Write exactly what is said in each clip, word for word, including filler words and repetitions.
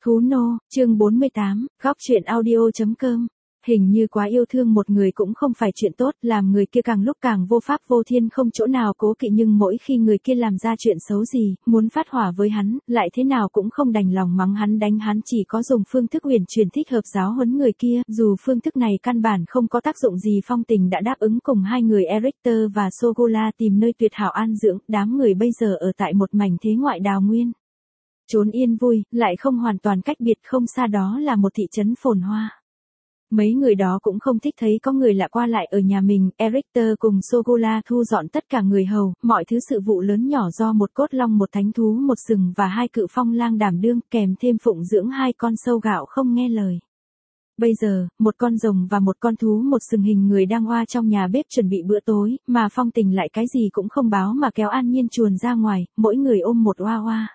Thú nô, chương bốn mươi tám, góc truyện audio.com. Hình như quá yêu thương một người cũng không phải chuyện tốt, làm người kia càng lúc càng vô pháp vô thiên không chỗ nào cố kỵ, nhưng mỗi khi người kia làm ra chuyện xấu gì, muốn phát hỏa với hắn, lại thế nào cũng không đành lòng mắng hắn đánh hắn, chỉ có dùng phương thức huyền truyền thích hợp giáo huấn người kia, dù phương thức này căn bản không có tác dụng gì. Phong Tình đã đáp ứng cùng hai người Erichter và Sogola tìm nơi tuyệt hảo an dưỡng, đám người bây giờ ở tại một mảnh thế ngoại đào nguyên. Trốn yên vui, lại không hoàn toàn cách biệt, không xa đó là một thị trấn phồn hoa. Mấy người đó cũng không thích thấy có người lạ qua lại ở nhà mình. Erichter cùng Sogola thu dọn tất cả người hầu, mọi thứ sự vụ lớn nhỏ do một cốt long, một thánh thú, một sừng và hai cự phong lang đảm đương, kèm thêm phụng dưỡng hai con sâu gạo không nghe lời. Bây giờ, một con rồng và một con thú một sừng hình người đang oa trong nhà bếp chuẩn bị bữa tối, mà Phong Tình lại cái gì cũng không báo mà kéo An Nhiên chuồn ra ngoài, mỗi người ôm một oa oa.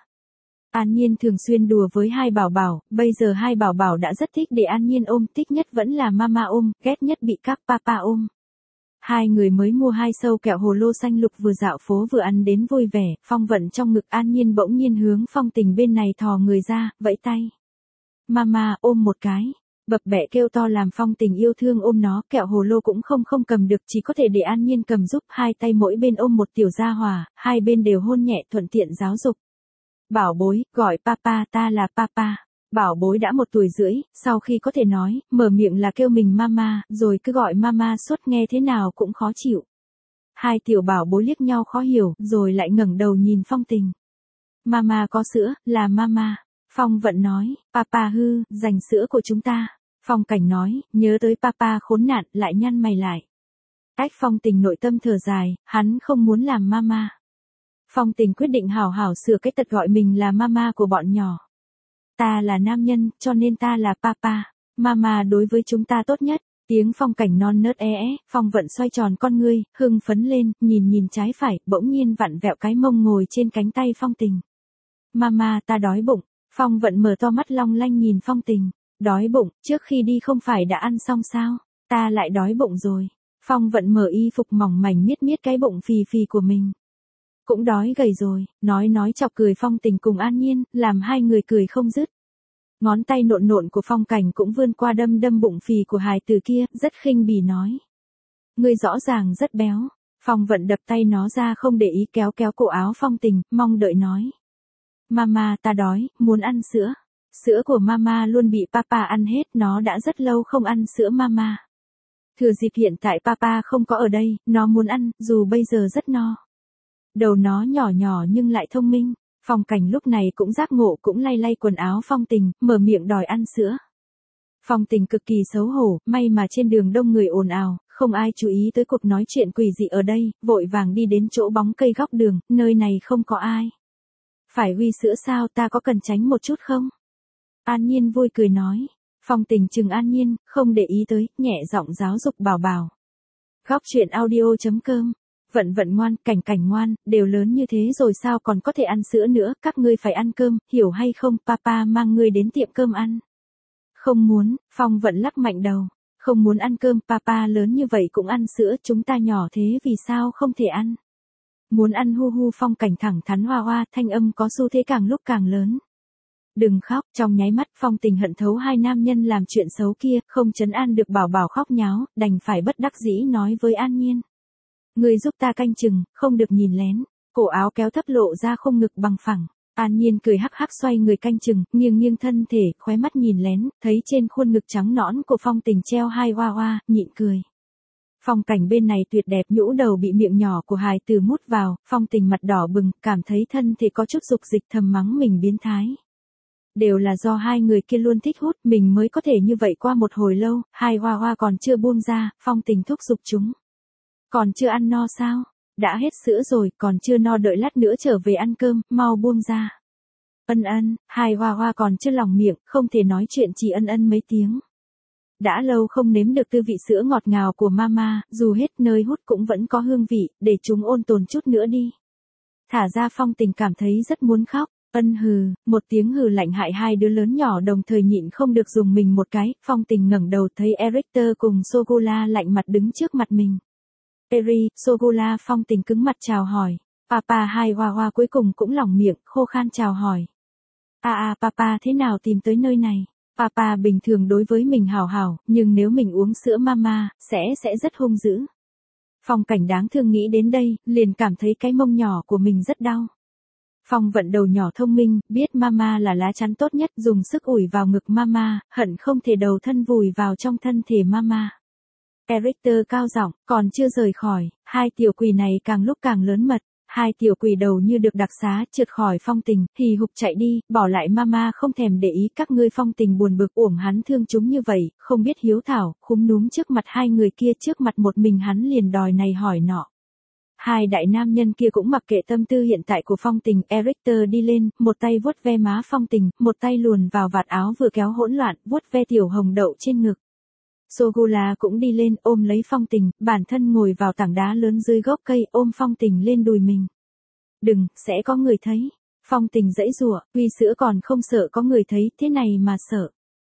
An Nhiên thường xuyên đùa với hai bảo bảo, bây giờ hai bảo bảo đã rất thích để An Nhiên ôm, thích nhất vẫn là mama ôm, ghét nhất bị các papa ôm. Hai người mới mua hai sâu kẹo hồ lô xanh lục, vừa dạo phố vừa ăn đến vui vẻ. Phong Vận trong ngực An Nhiên bỗng nhiên hướng Phong Tình bên này thò người ra, vẫy tay. Mama ôm một cái. Bập bẹ kêu to làm Phong Tình yêu thương ôm nó, kẹo hồ lô cũng không không cầm được, chỉ có thể để An Nhiên cầm giúp, hai tay mỗi bên ôm một tiểu gia hỏa, hai bên đều hôn nhẹ thuận tiện giáo dục. Bảo bối, gọi papa, ta là papa. Bảo bối đã một tuổi rưỡi, sau khi có thể nói, mở miệng là kêu mình mama, rồi cứ gọi mama suốt, nghe thế nào cũng khó chịu. Hai tiểu bảo bối liếc nhau khó hiểu, rồi lại ngẩng đầu nhìn Phong Tình. Mama có sữa, là mama. Phong Vận nói, papa hư, dành sữa của chúng ta. Phong Cảnh nói, nhớ tới papa khốn nạn, lại nhăn mày lại. Ách, Phong Tình nội tâm thở dài, hắn không muốn làm mama. Phong Tình quyết định hảo hảo sửa cái tật gọi mình là mama của bọn nhỏ. Ta là nam nhân, cho nên ta là papa. Mama đối với chúng ta tốt nhất. Tiếng Phong Cảnh non nớt é é, Phong Vận xoay tròn con ngươi, hưng phấn lên, nhìn nhìn trái phải, bỗng nhiên vặn vẹo cái mông ngồi trên cánh tay Phong Tình. Mama, ta đói bụng. Phong Vận mở to mắt long lanh nhìn Phong Tình. Đói bụng, trước khi đi không phải đã ăn xong sao? Ta lại đói bụng rồi. Phong Vận mở y phục mỏng mảnh miết miết cái bụng phì phì của mình. Cũng đói gầy rồi, nói nói chọc cười Phong Tình cùng An Nhiên, làm hai người cười không dứt. Ngón tay nộn nộn của Phong Cảnh cũng vươn qua đâm đâm bụng phì của hài tử kia, rất khinh bỉ nói. Ngươi rõ ràng rất béo. Phong Vận đập tay nó ra không để ý, kéo kéo cổ áo Phong Tình, mong đợi nói. Mama, ta đói, muốn ăn sữa. Sữa của mama luôn bị papa ăn hết, nó đã rất lâu không ăn sữa mama. Thừa dịp hiện tại papa không có ở đây, nó muốn ăn, dù bây giờ rất no. Đầu nó nhỏ nhỏ nhưng lại thông minh. Phong Cảnh lúc này cũng giác ngộ, cũng lay lay quần áo Phong Tình, mở miệng đòi ăn sữa. Phong Tình cực kỳ xấu hổ, may mà trên đường đông người ồn ào, không ai chú ý tới cuộc nói chuyện quỷ dị ở đây, vội vàng đi đến chỗ bóng cây góc đường, nơi này không có ai. Phải uy sữa sao, ta có cần tránh một chút không? An Nhiên vui cười nói. Phong Tình chừng An Nhiên, không để ý tới, nhẹ giọng giáo dục bảo bảo. Góc truyện audio.com. Vận Vận ngoan, Cảnh Cảnh ngoan, đều lớn như thế rồi sao còn có thể ăn sữa nữa, các ngươi phải ăn cơm, hiểu hay không, papa mang ngươi đến tiệm cơm ăn. Không muốn, Phong Vận lắc mạnh đầu. Không muốn ăn cơm, papa lớn như vậy cũng ăn sữa, chúng ta nhỏ thế vì sao không thể ăn. Muốn ăn hu hu. Phong Cảnh thẳng thắn hoa hoa, thanh âm có xu thế càng lúc càng lớn. Đừng khóc, trong nháy mắt Phong Tình hận thấu hai nam nhân làm chuyện xấu kia, không trấn an được bảo bảo khóc nháo, đành phải bất đắc dĩ nói với An Nhiên. Người giúp ta canh chừng, không được nhìn lén. Cổ áo kéo thấp lộ ra khung ngực bằng phẳng. An Nhiên cười hắc hắc xoay người canh chừng, nghiêng nghiêng thân thể, khóe mắt nhìn lén, thấy trên khuôn ngực trắng nõn của Phong Tình treo hai hoa hoa, nhịn cười. Phong Cảnh bên này tuyệt đẹp, nhũ đầu bị miệng nhỏ của hài tử mút vào, Phong Tình mặt đỏ bừng, cảm thấy thân thể có chút dục dịch, thầm mắng mình biến thái. Đều là do hai người kia luôn thích hút, mình mới có thể như vậy. Qua một hồi lâu, hai hoa hoa còn chưa buông ra, Phong Tình thúc giục chúng. Còn chưa ăn no sao? Đã hết sữa rồi, còn chưa no, đợi lát nữa trở về ăn cơm, mau buông ra. Ân ân, hai hoa hoa còn chưa lòng miệng, không thể nói chuyện, chỉ ân ân mấy tiếng. Đã lâu không nếm được tư vị sữa ngọt ngào của mama, dù hết nơi hút cũng vẫn có hương vị, để chúng ôn tồn chút nữa đi. Thả ra. Phong Tình cảm thấy rất muốn khóc. Ân hừ, một tiếng hừ lạnh hại hai đứa lớn nhỏ đồng thời nhịn không được dùng mình một cái. Phong Tình ngẩng đầu thấy Erichter cùng Sogola lạnh mặt đứng trước mặt mình. Eri, Sogola. Phong Tình cứng mặt chào hỏi. Papa hai hoa hoa cuối cùng cũng lỏng miệng, khô khan chào hỏi. À à papa thế nào tìm tới nơi này? Papa bình thường đối với mình hảo hảo, nhưng nếu mình uống sữa mama, sẽ sẽ rất hung dữ. Phong Cảnh đáng thương nghĩ đến đây, liền cảm thấy cái mông nhỏ của mình rất đau. Phong Vận đầu nhỏ thông minh, biết mama là lá chắn tốt nhất, dùng sức ủi vào ngực mama, hận không thể đầu thân vùi vào trong thân thể mama. Eric cao giọng, còn chưa rời khỏi, hai tiểu quỷ này càng lúc càng lớn mật. Hai tiểu quỷ đầu như được đặc xá, trượt khỏi Phong Tình, hì hục chạy đi, bỏ lại mama không thèm để ý các ngươi. Phong Tình buồn bực, uổng hắn thương chúng như vậy, không biết hiếu thảo, khúm núm trước mặt hai người kia, trước mặt một mình hắn liền đòi này hỏi nọ. Hai đại nam nhân kia cũng mặc kệ tâm tư hiện tại của Phong Tình. Eric đi lên, một tay vuốt ve má Phong Tình, một tay luồn vào vạt áo vừa kéo hỗn loạn, vuốt ve tiểu hồng đậu trên ngực. Sogula cũng đi lên, ôm lấy Phong Tình, bản thân ngồi vào tảng đá lớn dưới gốc cây, ôm Phong Tình lên đùi mình. Đừng, sẽ có người thấy. Phong Tình giãy giụa, uy sữa còn không sợ có người thấy, thế này mà sợ.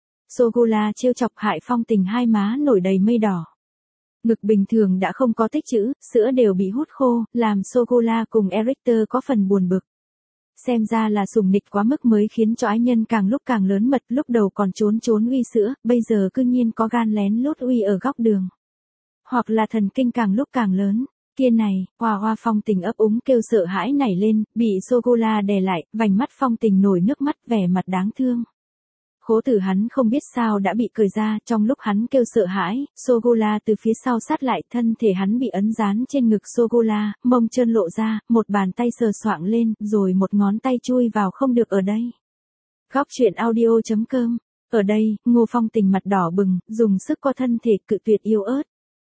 Sogula trêu chọc hại Phong Tình hai má nổi đầy mây đỏ. Ngực bình thường đã không có tích trữ, sữa đều bị hút khô, làm Sogula cùng Eric có phần buồn bực. Xem ra là sủng nịch quá mức mới khiến cho ái nhân càng lúc càng lớn mật, lúc đầu còn trốn trốn uy sữa, bây giờ cư nhiên có gan lén lút uy ở góc đường. Hoặc là thần kinh càng lúc càng lớn. Kia này, Hoa Hoa Phong Tình ấp úng kêu sợ hãi nảy lên, bị Sogula đè lại, vành mắt Phong Tình nổi nước mắt, vẻ mặt đáng thương. Khố tử hắn không biết sao đã bị cười ra, trong lúc hắn kêu sợ hãi, Sogula từ phía sau sát lại, thân thể hắn bị ấn dán trên ngực Sogula, mông trơn lộ ra, một bàn tay sờ soạng lên, rồi một ngón tay chui vào không được ở đây. Góc truyện audio chấm com. Ở đây, Ngô Phong Tình mặt đỏ bừng, dùng sức co thân thể cự tuyệt yếu ớt.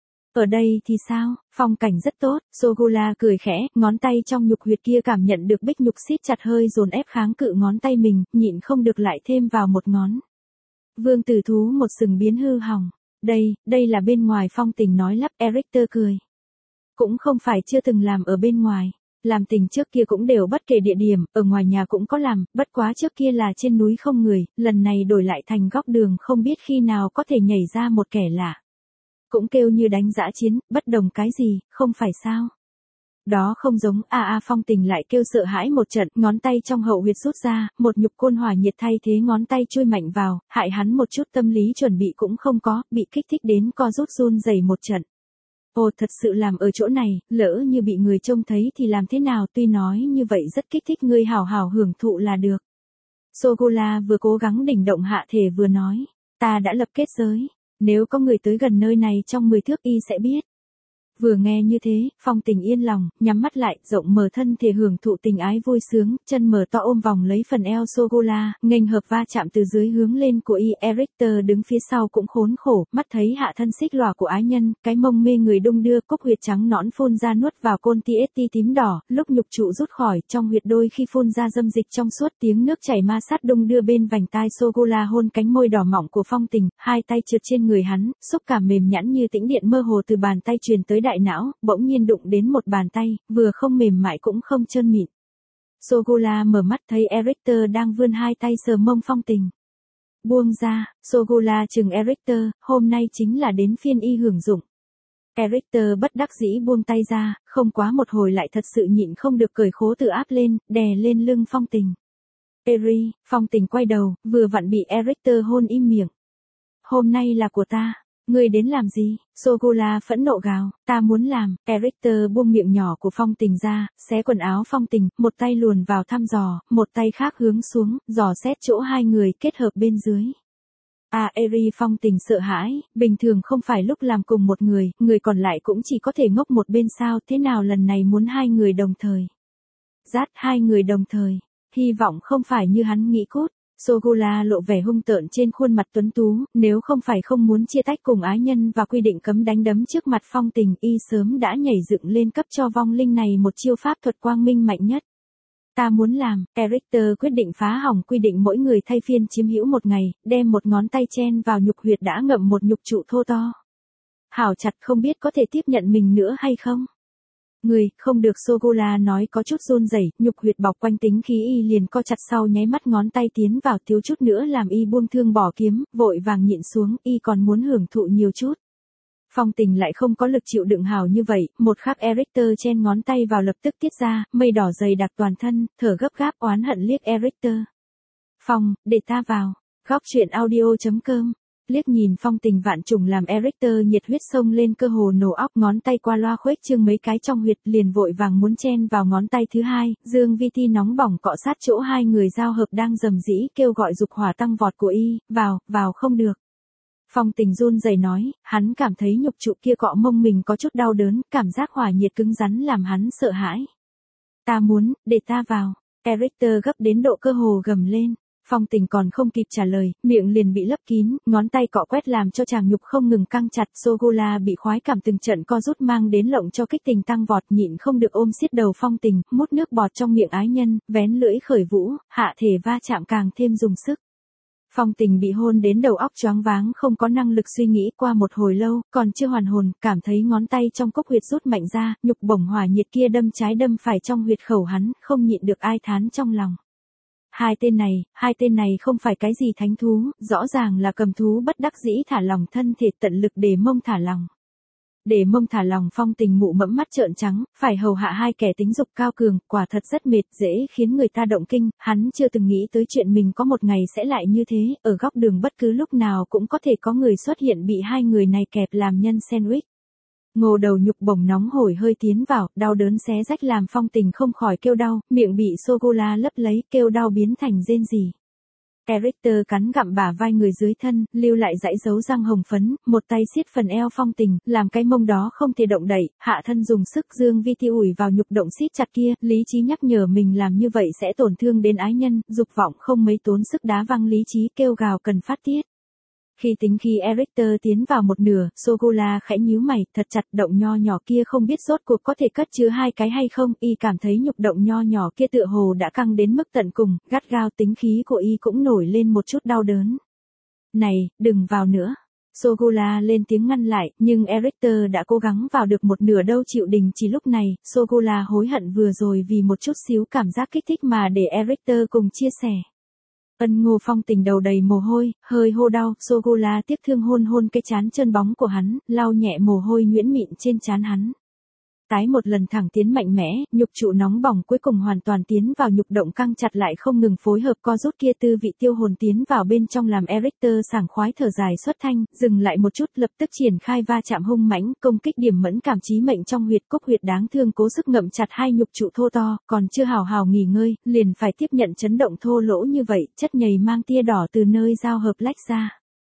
Ở đây thì sao, phong cảnh rất tốt, Sogula cười khẽ, ngón tay trong nhục huyệt kia cảm nhận được bích nhục siết chặt hơi dồn ép kháng cự ngón tay mình, nhịn không được lại thêm vào một ngón. Vương tử thú một sừng biến hư hỏng. Đây, đây là bên ngoài Phong Tình nói lắp. Eric cười. Cũng không phải chưa từng làm ở bên ngoài. Làm tình trước kia cũng đều bất kể địa điểm, ở ngoài nhà cũng có làm, bất quá trước kia là trên núi không người, lần này đổi lại thành góc đường không biết khi nào có thể nhảy ra một kẻ lạ. Cũng kêu như đánh dã chiến, bất đồng cái gì, không phải sao. Đó không giống. A a Phong Tình lại kêu sợ hãi một trận, ngón tay trong hậu huyệt rút ra, một nhục côn hỏa nhiệt thay thế ngón tay chui mạnh vào, hại hắn một chút tâm lý chuẩn bị cũng không có, bị kích thích đến co rút run rẩy một trận. Ồ, thật sự làm ở chỗ này, lỡ như bị người trông thấy thì làm thế nào, tuy nói như vậy rất kích thích, ngươi hào hào hưởng thụ là được. Sogula vừa cố gắng đỉnh động hạ thể vừa nói, ta đã lập kết giới, nếu có người tới gần nơi này trong mười thước y sẽ biết. Vừa nghe như thế, Phong Tình yên lòng, nhắm mắt lại, rộng mở thân thể hưởng thụ tình ái vui sướng, chân mở to ôm vòng lấy phần eo Sogula, nghênh hợp va chạm từ dưới hướng lên của y. Eric đứng phía sau cũng khốn khổ, mắt thấy hạ thân xích lòa của ái nhân, cái mông mê người đung đưa, cúc huyệt trắng nõn phun ra nuốt vào côn tê tím đỏ, lúc nhục trụ rút khỏi, trong huyệt đôi khi phun ra dâm dịch trong suốt, tiếng nước chảy ma sát đung đưa bên vành tai Sogula, hôn cánh môi đỏ mọng của Phong Tình, hai tay trượt trên người hắn, xúc cảm mềm nhẵn như tĩnh điện mơ hồ từ bàn tay truyền tới đại não, bỗng nhiên đụng đến một bàn tay, vừa không mềm mại cũng không trơn mịn. Sogula mở mắt thấy Eric đang vươn hai tay sờ mông Phong Tình. Buông ra, Sogula chừng Eric, hôm nay chính là đến phiên y hưởng dụng. Eric bất đắc dĩ buông tay ra, không quá một hồi lại thật sự nhịn không được cởi khố tử áp lên, đè lên lưng Phong Tình. Eri, Phong Tình quay đầu, vừa vặn bị Eric hôn im miệng. Hôm nay là của ta. Ngươi đến làm gì? Sogula phẫn nộ gào, ta muốn làm. Eric buông miệng nhỏ của Phong Tình ra, xé quần áo Phong Tình, một tay luồn vào thăm dò, một tay khác hướng xuống, dò xét chỗ hai người kết hợp bên dưới. À Eri, Phong Tình sợ hãi, bình thường không phải lúc làm cùng một người, người còn lại cũng chỉ có thể ngốc một bên sao, thế nào lần này muốn hai người đồng thời. Rát hai người đồng thời, hy vọng không phải như hắn nghĩ cốt. Sogula lộ vẻ hung tợn trên khuôn mặt tuấn tú, nếu không phải không muốn chia tách cùng ái nhân và quy định cấm đánh đấm trước mặt Phong Tình, y sớm đã nhảy dựng lên cấp cho vong linh này một chiêu pháp thuật quang minh mạnh nhất. Ta muốn làm. Eric quyết định phá hỏng quy định mỗi người thay phiên chiếm hữu một ngày, đem một ngón tay chen vào nhục huyệt đã ngậm một nhục trụ thô to. Hảo chặt, không biết có thể tiếp nhận mình nữa hay không? Người, không được. Sogula nói có chút run rẩy, nhục huyệt bọc quanh tính khí y liền co chặt, sau nháy mắt ngón tay tiến vào, thiếu chút nữa làm y buông thương bỏ kiếm, vội vàng nhịn xuống, y còn muốn hưởng thụ nhiều chút. Phong Tình lại không có lực chịu đựng hào như vậy, một khắc Eric chen ngón tay vào lập tức tiết ra, mây đỏ dày đặc toàn thân, thở gấp gáp oán hận liếc Eric. Phong, để ta vào. Góc chuyện audio.com. Liếc nhìn phong tình vạn trùng làm Eric nhiệt huyết sông lên cơ hồ nổ óc, ngón tay qua loa khuếch trương mấy cái trong huyệt, liền vội vàng muốn chen vào ngón tay thứ hai. Dương Vi Ti nóng bỏng cọ sát chỗ hai người giao hợp đang rầm rĩ, kêu gọi dục hỏa tăng vọt của y, vào, vào không được. Phong tình run rẩy nói, hắn cảm thấy nhục trụ kia cọ mông mình có chút đau đớn, cảm giác hỏa nhiệt cứng rắn làm hắn sợ hãi. Ta muốn, để ta vào. Eric gấp đến độ cơ hồ gầm lên. Phong tình còn không kịp trả lời, miệng liền bị lấp kín, ngón tay cọ quét làm cho chàng nhục không ngừng căng chặt. Sogola bị khoái cảm từng trận co rút mang đến lộng cho kích tình tăng vọt, nhịn không được ôm xiết đầu phong tình, mút nước bọt trong miệng ái nhân, vén lưỡi khởi vũ, hạ thể va chạm càng thêm dùng sức. Phong tình bị hôn đến đầu óc choáng váng, không có năng lực suy nghĩ. Qua một hồi lâu, còn chưa hoàn hồn, cảm thấy ngón tay trong cốc huyệt rút mạnh ra, nhục bổng hỏa nhiệt kia đâm trái đâm phải trong huyệt khẩu hắn, không nhịn được ai thán trong lòng. Hai tên này, hai tên này không phải cái gì thánh thú, rõ ràng là cầm thú bất đắc dĩ thả lòng thân thể, tận lực để mông thả lòng. Để mông thả lòng, phong tình mụ mẫm mắt trợn trắng, phải hầu hạ hai kẻ tính dục cao cường, quả thật rất mệt, dễ khiến người ta động kinh. Hắn chưa từng nghĩ tới chuyện mình có một ngày sẽ lại như thế, ở góc đường bất cứ lúc nào cũng có thể có người xuất hiện bị hai người này kẹp làm nhân sandwich. Ngô đầu nhục bổng nóng hổi hơi tiến vào, đau đớn xé rách làm phong tình không khỏi kêu đau, miệng bị Sogola lấp lấy, kêu đau biến thành rên rỉ. Eric cắn gặm bả vai người dưới thân, lưu lại dãy dấu răng hồng phấn, một tay siết phần eo phong tình, làm cái mông đó không thể động đậy, hạ thân dùng sức. Dương Vi Ti ủi vào nhục động siết chặt kia, lý trí nhắc nhở mình làm như vậy sẽ tổn thương đến ái nhân, dục vọng không mấy tốn sức đá văng lý trí, kêu gào cần phát tiết. Khi tính khi Eric tiến vào một nửa, Sogola khẽ nhíu mày, thật chặt, động nho nhỏ kia không biết rốt cuộc có thể cất chứa hai cái hay không, y cảm thấy nhục động nho nhỏ kia tựa hồ đã căng đến mức tận cùng, gắt gao, tính khí của y cũng nổi lên một chút đau đớn. Này, đừng vào nữa. Sogola lên tiếng ngăn lại, nhưng Eric đã cố gắng vào được một nửa đâu chịu đình chỉ. Lúc này, Sogola hối hận vừa rồi vì một chút xíu cảm giác kích thích mà để Eric cùng chia sẻ. Ân Ngô phong tình đầu đầy mồ hôi, hơi hô đau, Sogola tiếc thương hôn hôn cái trán trơn bóng của hắn, lau nhẹ mồ hôi nhuyễn mịn trên trán hắn. Tái một lần thẳng tiến mạnh mẽ, nhục trụ nóng bỏng cuối cùng hoàn toàn tiến vào, nhục động căng chặt lại không ngừng phối hợp co rút kia, tư vị tiêu hồn tiến vào bên trong làm Eric sảng khoái thở dài xuất thanh, dừng lại một chút, lập tức triển khai va chạm hung mãnh, công kích điểm mẫn cảm chí mệnh trong huyệt. Cốc huyệt đáng thương cố sức ngậm chặt hai nhục trụ thô to, còn chưa hào hào nghỉ ngơi, liền phải tiếp nhận chấn động thô lỗ như vậy, chất nhầy mang tia đỏ từ nơi giao hợp lách ra.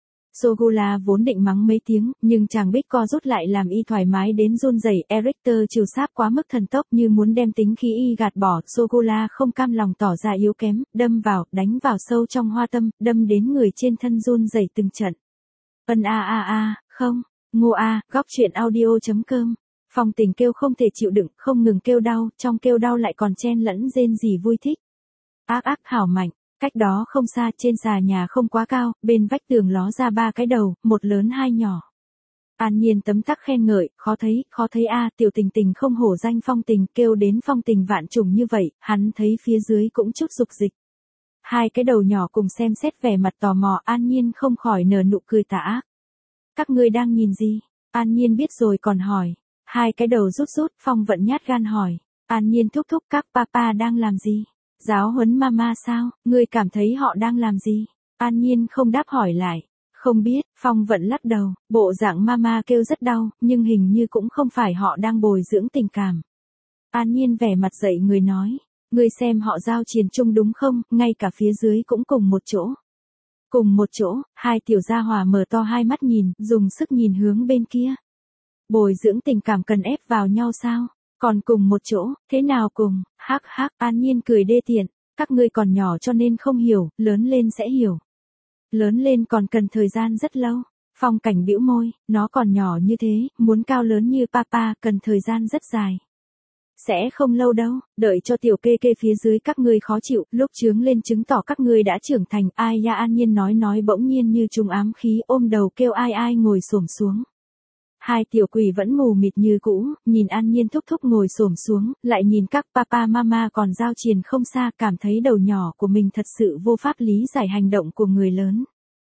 Sogola vốn định mắng mấy tiếng, nhưng chàng bích co rút lại làm y thoải mái đến run rẩy. Eric trừ sáp quá mức thần tốc như muốn đem tính khí y gạt bỏ. Sogola không cam lòng tỏ ra yếu kém, đâm vào, đánh vào sâu trong hoa tâm, đâm đến người trên thân run rẩy từng trận. Ân a a a, không, Ngô a, góc chuyện audio.com. Phong tình kêu không thể chịu đựng, không ngừng kêu đau, trong kêu đau lại còn chen lẫn rên rỉ vui thích. Ác ác hảo mạnh. Cách đó không xa, trên xà nhà không quá cao, bên vách tường ló ra ba cái đầu, một lớn hai nhỏ. An Nhiên tấm tắc khen ngợi, khó thấy, khó thấy a, tiểu tình tình không hổ danh phong tình, kêu đến phong tình vạn trùng như vậy, hắn thấy phía dưới cũng chút dục dịch. Hai cái đầu nhỏ cùng xem xét vẻ mặt tò mò, An Nhiên không khỏi nở nụ cười tà ác. Các ngươi đang nhìn gì? An Nhiên biết rồi còn hỏi. Hai cái đầu rút rút, Phong Vận nhát gan hỏi. An Nhiên thúc thúc, các papa đang làm gì? Giáo huấn mama sao, ngươi cảm thấy họ đang làm gì? An Nhiên không đáp hỏi lại. Không biết, Phong Vận lắc đầu, bộ dạng mama kêu rất đau, nhưng hình như cũng không phải họ đang bồi dưỡng tình cảm. An Nhiên vẻ mặt dậy người nói, ngươi xem họ giao triền chung đúng không, ngay cả phía dưới cũng cùng một chỗ. Cùng một chỗ, hai tiểu gia hỏa mở to hai mắt nhìn, dùng sức nhìn hướng bên kia. Bồi dưỡng tình cảm cần ép vào nhau sao? Còn cùng một chỗ, thế nào cùng? Hắc hắc, An Nhiên cười đê tiện, các ngươi còn nhỏ cho nên không hiểu, lớn lên sẽ hiểu. Lớn lên còn cần thời gian rất lâu. Phong Cảnh bĩu môi, nó còn nhỏ như thế, muốn cao lớn như papa, cần thời gian rất dài. Sẽ không lâu đâu, đợi cho tiểu kê kê phía dưới các ngươi khó chịu, lúc trướng lên chứng tỏ các ngươi đã trưởng thành. Ai ya, An Nhiên nói nói bỗng nhiên như trùng ám khí, ôm đầu kêu ai ai ngồi xổm xuống. Hai tiểu quỷ vẫn mù mịt như cũ, nhìn An Nhiên thúc thúc ngồi xổm xuống, lại nhìn các papa mama còn giao triền không xa, cảm thấy đầu nhỏ của mình thật sự vô pháp lý giải hành động của người lớn.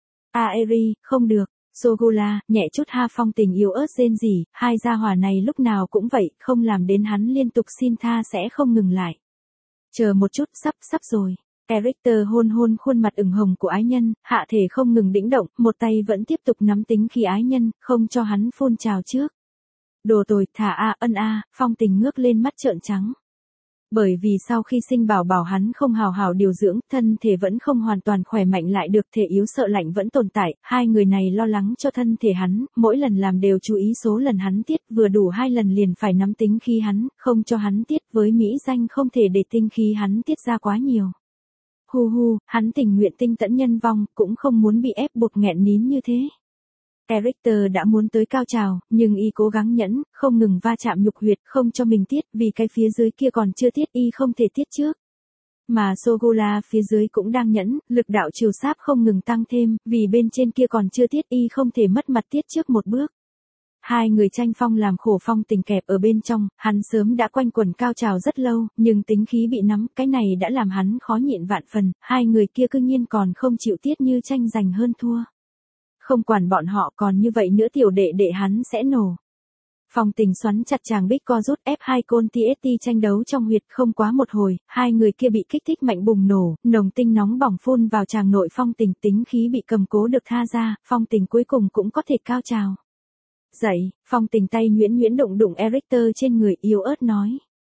Aeri, không được. Sogola, nhẹ chút ha. Phong tình yếu ớt rên rỉ, hai gia hỏa này lúc nào cũng vậy, không làm đến hắn liên tục xin tha sẽ không ngừng lại. Chờ một chút, sắp, sắp rồi. Erichter hôn hôn khuôn mặt ửng hồng của ái nhân, hạ thể không ngừng đĩnh động, một tay vẫn tiếp tục nắm tính khi ái nhân, không cho hắn phun trào trước. Đồ tồi, thả a ân a, Phong Tình ngước lên mắt trợn trắng. Bởi vì sau khi sinh bảo bảo hắn không hào hào điều dưỡng, thân thể vẫn không hoàn toàn khỏe mạnh lại được, thể yếu sợ lạnh vẫn tồn tại, hai người này lo lắng cho thân thể hắn, mỗi lần làm đều chú ý số lần hắn tiết, vừa đủ hai lần liền phải nắm tính khí hắn, không cho hắn tiết, với mỹ danh không thể để tinh khí hắn tiết ra quá nhiều. Hu hu, hắn tình nguyện tinh tẫn nhân vong, cũng không muốn bị ép buộc nghẹn nín như thế. Erichter đã muốn tới cao trào, nhưng y cố gắng nhẫn, không ngừng va chạm nhục huyệt, không cho mình tiết, vì cái phía dưới kia còn chưa tiết y không thể tiết trước. Mà Sogula phía dưới cũng đang nhẫn, lực đạo chiều sáp không ngừng tăng thêm, vì bên trên kia còn chưa tiết y không thể mất mặt tiết trước một bước. Hai người tranh phong làm khổ Phong Tình kẹp ở bên trong, hắn sớm đã quanh quẩn cao trào rất lâu, nhưng tính khí bị nắm, cái này đã làm hắn khó nhịn vạn phần, hai người kia cư nhiên còn không chịu tiết như tranh giành hơn thua. Không quản bọn họ còn như vậy nữa tiểu đệ đệ hắn sẽ nổ. Phong Tình xoắn chặt chàng bích co rút ép hai côn tê ét tê tranh đấu trong huyệt không quá một hồi, hai người kia bị kích thích mạnh bùng nổ, nồng tinh nóng bỏng phun vào chàng nội Phong Tình, tính khí bị cầm cố được tha ra, Phong Tình cuối cùng cũng có thể cao trào. Dậy, Phong Tình tay nhuyễn nhuyễn đụng đụng Erichter trên người yếu ớt nói.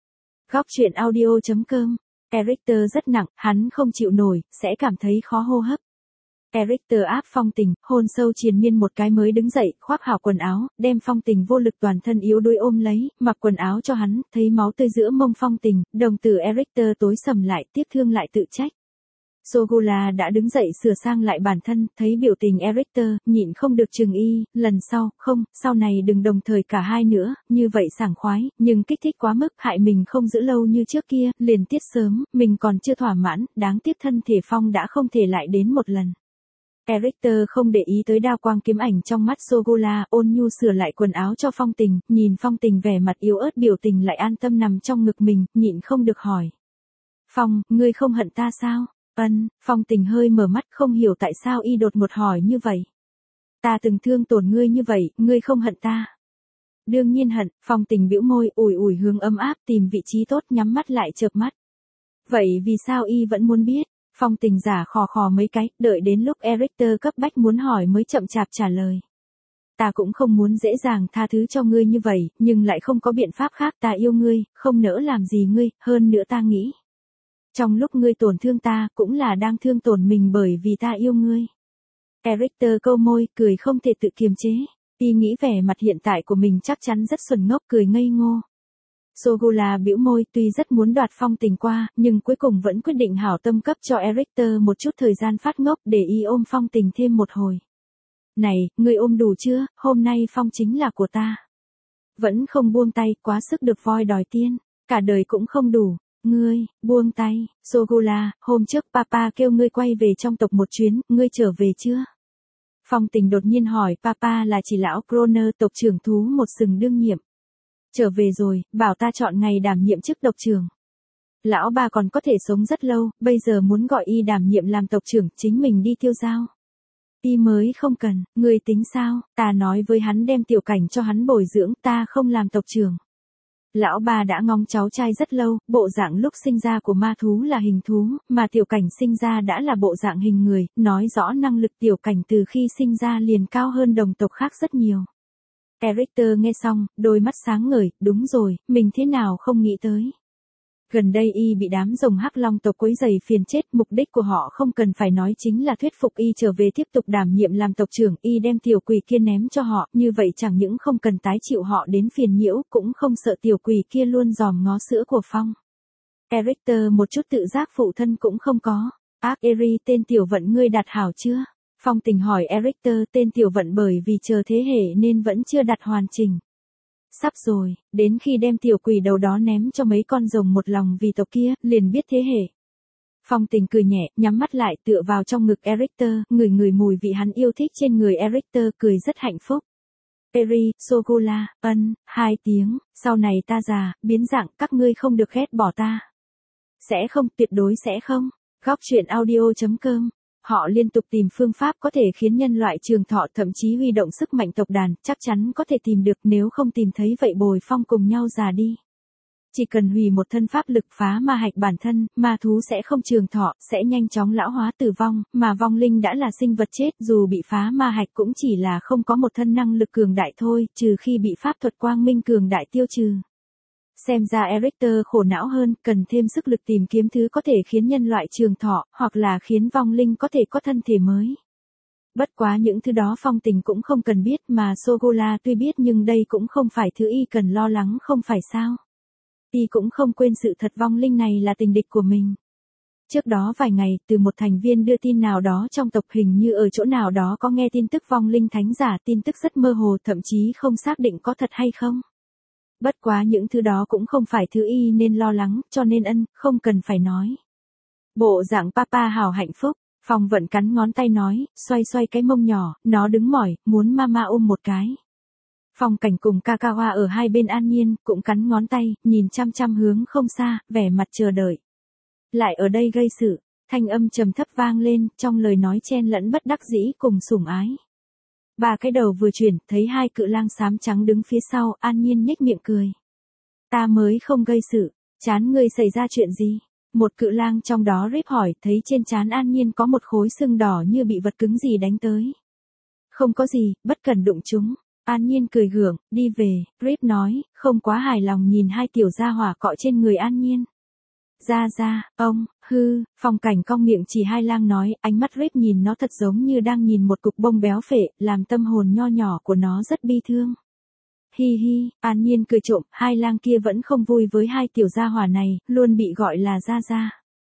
Góc truyện audio chấm com, Erichter rất nặng, hắn không chịu nổi, sẽ cảm thấy khó hô hấp. Erichter áp Phong Tình, hôn sâu triền miên một cái mới đứng dậy, khoác hảo quần áo, đem Phong Tình vô lực toàn thân yếu đuối ôm lấy, mặc quần áo cho hắn, thấy máu tươi giữa mông Phong Tình, đồng tử Erichter tối sầm lại, tiếp thương lại tự trách. Sogula đã đứng dậy sửa sang lại bản thân, thấy biểu tình Erichter, nhịn không được chừng y, lần sau, không, sau này đừng đồng thời cả hai nữa, như vậy sảng khoái, nhưng kích thích quá mức, hại mình không giữ lâu như trước kia, liền tiết sớm, mình còn chưa thỏa mãn, đáng tiếc thân thể Phong đã không thể lại đến một lần. Erichter không để ý tới đao quang kiếm ảnh trong mắt Sogula, ôn nhu sửa lại quần áo cho Phong Tình, nhìn Phong Tình vẻ mặt yếu ớt biểu tình lại an tâm nằm trong ngực mình, nhịn không được hỏi. Phong, ngươi không hận ta sao? Ân, Phong Tình hơi mở mắt không hiểu tại sao y đột một hỏi như vậy. Ta từng thương tổn ngươi như vậy, ngươi không hận ta. Đương nhiên hận, Phong Tình bĩu môi, ủi ủi hướng ấm áp tìm vị trí tốt nhắm mắt lại chợp mắt. Vậy vì sao y vẫn muốn biết? Phong Tình giả khò khò mấy cái, đợi đến lúc Erichter cấp bách muốn hỏi mới chậm chạp trả lời. Ta cũng không muốn dễ dàng tha thứ cho ngươi như vậy, nhưng lại không có biện pháp khác, ta yêu ngươi, không nỡ làm gì ngươi, hơn nữa ta nghĩ. Trong lúc ngươi tổn thương ta, cũng là đang thương tổn mình bởi vì ta yêu ngươi. Erichter câu môi, cười không thể tự kiềm chế. Y nghĩ vẻ mặt hiện tại của mình chắc chắn rất xuẩn ngốc, cười ngây ngô. Sogula bĩu môi, tuy rất muốn đoạt Phong Tình qua, nhưng cuối cùng vẫn quyết định hảo tâm cấp cho Erichter một chút thời gian phát ngốc để y ôm Phong Tình thêm một hồi. Này, ngươi ôm đủ chưa, hôm nay Phong chính là của ta. Vẫn không buông tay, quá sức được voi đòi tiên, cả đời cũng không đủ. Ngươi, buông tay, Sogula, hôm trước papa kêu ngươi quay về trong tộc một chuyến, ngươi trở về chưa? Phong Tình đột nhiên hỏi, papa là chỉ lão Kroner tộc trưởng thú một sừng đương nhiệm. Trở về rồi, bảo ta chọn ngày đảm nhiệm chức tộc trưởng. Lão bà còn có thể sống rất lâu, bây giờ muốn gọi y đảm nhiệm làm tộc trưởng, chính mình đi tiêu dao. Y mới không cần, ngươi tính sao, ta nói với hắn đem Tiểu Cảnh cho hắn bồi dưỡng, ta không làm tộc trưởng. Lão bà đã ngóng cháu trai rất lâu, bộ dạng lúc sinh ra của ma thú là hình thú, mà Tiểu Cảnh sinh ra đã là bộ dạng hình người, nói rõ năng lực Tiểu Cảnh từ khi sinh ra liền cao hơn đồng tộc khác rất nhiều. Erichter nghe xong, đôi mắt sáng ngời, đúng rồi, mình thế nào không nghĩ tới. Gần đây y bị đám rồng hắc long tộc quấy rầy phiền chết, mục đích của họ không cần phải nói chính là thuyết phục y trở về tiếp tục đảm nhiệm làm tộc trưởng, y đem tiểu quỷ kia ném cho họ, như vậy chẳng những không cần tái chịu họ đến phiền nhiễu, cũng không sợ tiểu quỷ kia luôn dòm ngó sữa của Phong. Erichter một chút tự giác phụ thân cũng không có. Ác Eri, tên tiểu vận ngươi đặt hảo chưa? Phong Tình hỏi Erichter, tên tiểu vận bởi vì chờ thế hệ nên vẫn chưa đặt hoàn chỉnh. Sắp rồi, đến khi đem tiểu quỷ đầu đó ném cho mấy con rồng một lòng vì tộc kia, liền biết thế hệ. Phong Tình cười nhẹ, nhắm mắt lại tựa vào trong ngực Erichter, ngửi ngửi mùi vị hắn yêu thích trên người Erichter, cười rất hạnh phúc. Eri, Sogula, ân, hai tiếng, sau này ta già, biến dạng, các ngươi không được ghét bỏ ta. Sẽ không, tuyệt đối sẽ không. Góc truyện audio chấm com. Họ liên tục tìm phương pháp có thể khiến nhân loại trường thọ, thậm chí huy động sức mạnh tộc đàn, chắc chắn có thể tìm được, nếu không tìm thấy vậy bồi Phong cùng nhau già đi. Chỉ cần hủy một thân pháp lực phá ma hạch bản thân, ma thú sẽ không trường thọ, sẽ nhanh chóng lão hóa tử vong, mà vong linh đã là sinh vật chết, dù bị phá ma hạch cũng chỉ là không có một thân năng lực cường đại thôi, trừ khi bị pháp thuật quang minh cường đại tiêu trừ. Xem ra Erector khổ não hơn, cần thêm sức lực tìm kiếm thứ có thể khiến nhân loại trường thọ, hoặc là khiến vong linh có thể có thân thể mới. Bất quá những thứ đó Phong Tình cũng không cần biết, mà Sogola tuy biết nhưng đây cũng không phải thứ y cần lo lắng, không phải sao. Y cũng không quên sự thật vong linh này là tình địch của mình. Trước đó vài ngày, từ một thành viên đưa tin nào đó trong tộc, hình như ở chỗ nào đó có nghe tin tức vong linh thánh giả, tin tức rất mơ hồ, thậm chí không xác định có thật hay không. Bất quá những thứ đó cũng không phải thứ y nên lo lắng, cho nên ân, không cần phải nói. Bộ dạng papa hào hạnh phúc, Phong Vận cắn ngón tay nói, xoay xoay cái mông nhỏ, nó đứng mỏi, muốn mama ôm một cái. Phong Cảnh cùng Kakawa ở hai bên an nhiên, cũng cắn ngón tay, nhìn chăm chăm hướng không xa, vẻ mặt chờ đợi. Lại ở đây gây sự, thanh âm trầm thấp vang lên, trong lời nói chen lẫn bất đắc dĩ cùng sủng ái. Ba cái đầu vừa chuyển, thấy hai cự lang xám trắng đứng phía sau, an nhiên nhếch miệng cười. Ta mới không gây sự, chán ngươi xảy ra chuyện gì? Một cự lang trong đó Rip hỏi, thấy trên trán an nhiên có một khối sưng đỏ như bị vật cứng gì đánh tới. Không có gì, bất cần đụng chúng. An nhiên cười gượng, đi về, Rip nói, không quá hài lòng nhìn hai tiểu gia hỏa cọ trên người an nhiên. Ra ra, ông, hư, Phong Cảnh cong miệng chỉ hai lang nói, ánh mắt Rip nhìn nó thật giống như đang nhìn một cục bông béo phệ, làm tâm hồn nho nhỏ của nó rất bi thương. Hi hi, an nhiên cười trộm, hai lang kia vẫn không vui với hai tiểu gia hỏa này, luôn bị gọi là ra ra.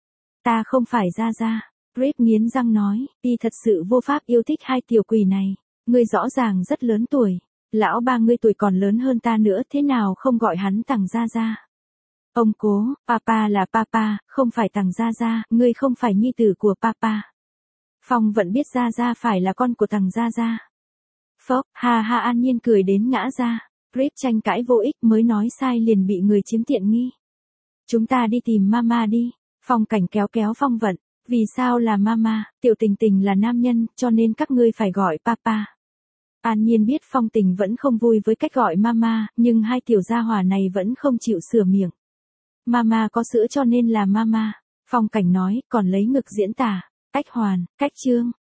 Ta không phải ra ra, Rip nghiến răng nói, y thật sự vô pháp yêu thích hai tiểu quỷ này. Ngươi rõ ràng rất lớn tuổi, lão ba ngươi tuổi còn lớn hơn ta nữa, thế nào không gọi hắn Tằng gia gia? Ông cố, papa là papa, không phải Tằng gia gia, ngươi không phải nhi tử của papa. Phong vẫn biết gia gia phải là con của Tằng gia gia. Phốc, ha ha, an nhiên cười đến ngã ra. Rip tranh cãi vô ích, mới nói sai liền bị người chiếm tiện nghi. Chúng ta đi tìm mama đi. Phong Cảnh kéo kéo Phong Vận. Vì sao là mama, Tiểu Tình Tình là nam nhân, cho nên các ngươi phải gọi papa. An nhiên biết Phong Tình vẫn không vui với cách gọi mama, nhưng hai tiểu gia hỏa này vẫn không chịu sửa miệng. Mama có sữa cho nên là mama. Phong Cảnh nói, còn lấy ngực diễn tả. Cách hoàn, cách chương.